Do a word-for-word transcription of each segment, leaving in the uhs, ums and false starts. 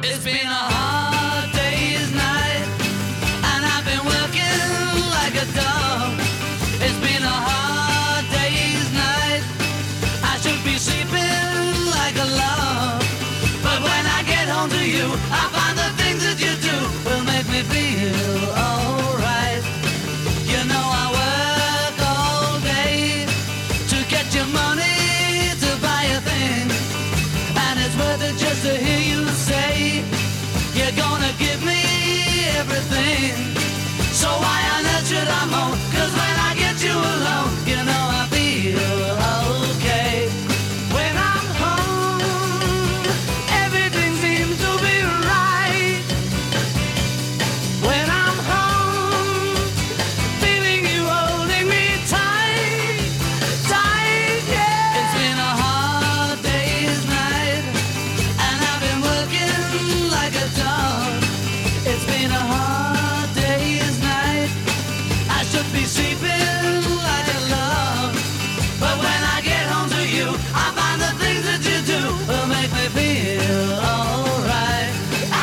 It's been a hard day's night, and I've been working like a dog. It's been a hard day's night. I should be sleeping like a log, but when I get home to you, I find the things that you do will make me feel alright. You know I work all day to get your money to buy a thing, and it's worth it just to hear you say you're gonna give me everything. So why on earth should I moan? 'Cause when I get you alone, you know I feel okay. When I'm home, everything seems to be right. When I'm home, feeling you holding me tight, tight, yeah. It's been a hard day's night, and I've been working like a dog. It's been a hard day's night. I should be sleeping like a log, but when I get home to you, I find the things that you do will make me feel alright.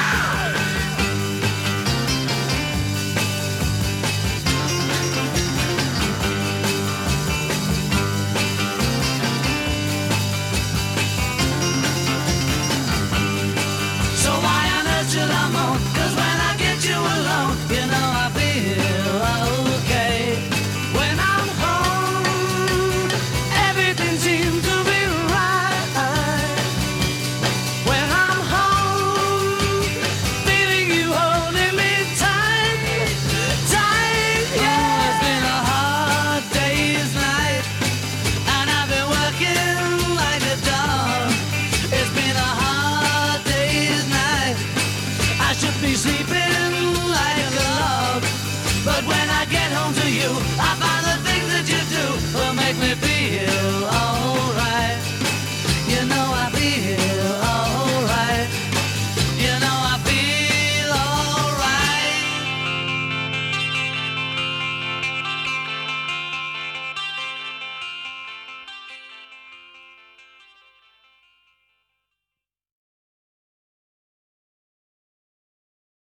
So why on earth should I moan? 'Cause when I get you alone, you know I feel okay. When I'm home, everything seems to be right. When I'm home, feeling you holding me tight, tight, yeah. It's been a hard day's night, and I've been working like a dog. It's been a hard day's night. I should be sleeping like a log, but when I get home to you, I find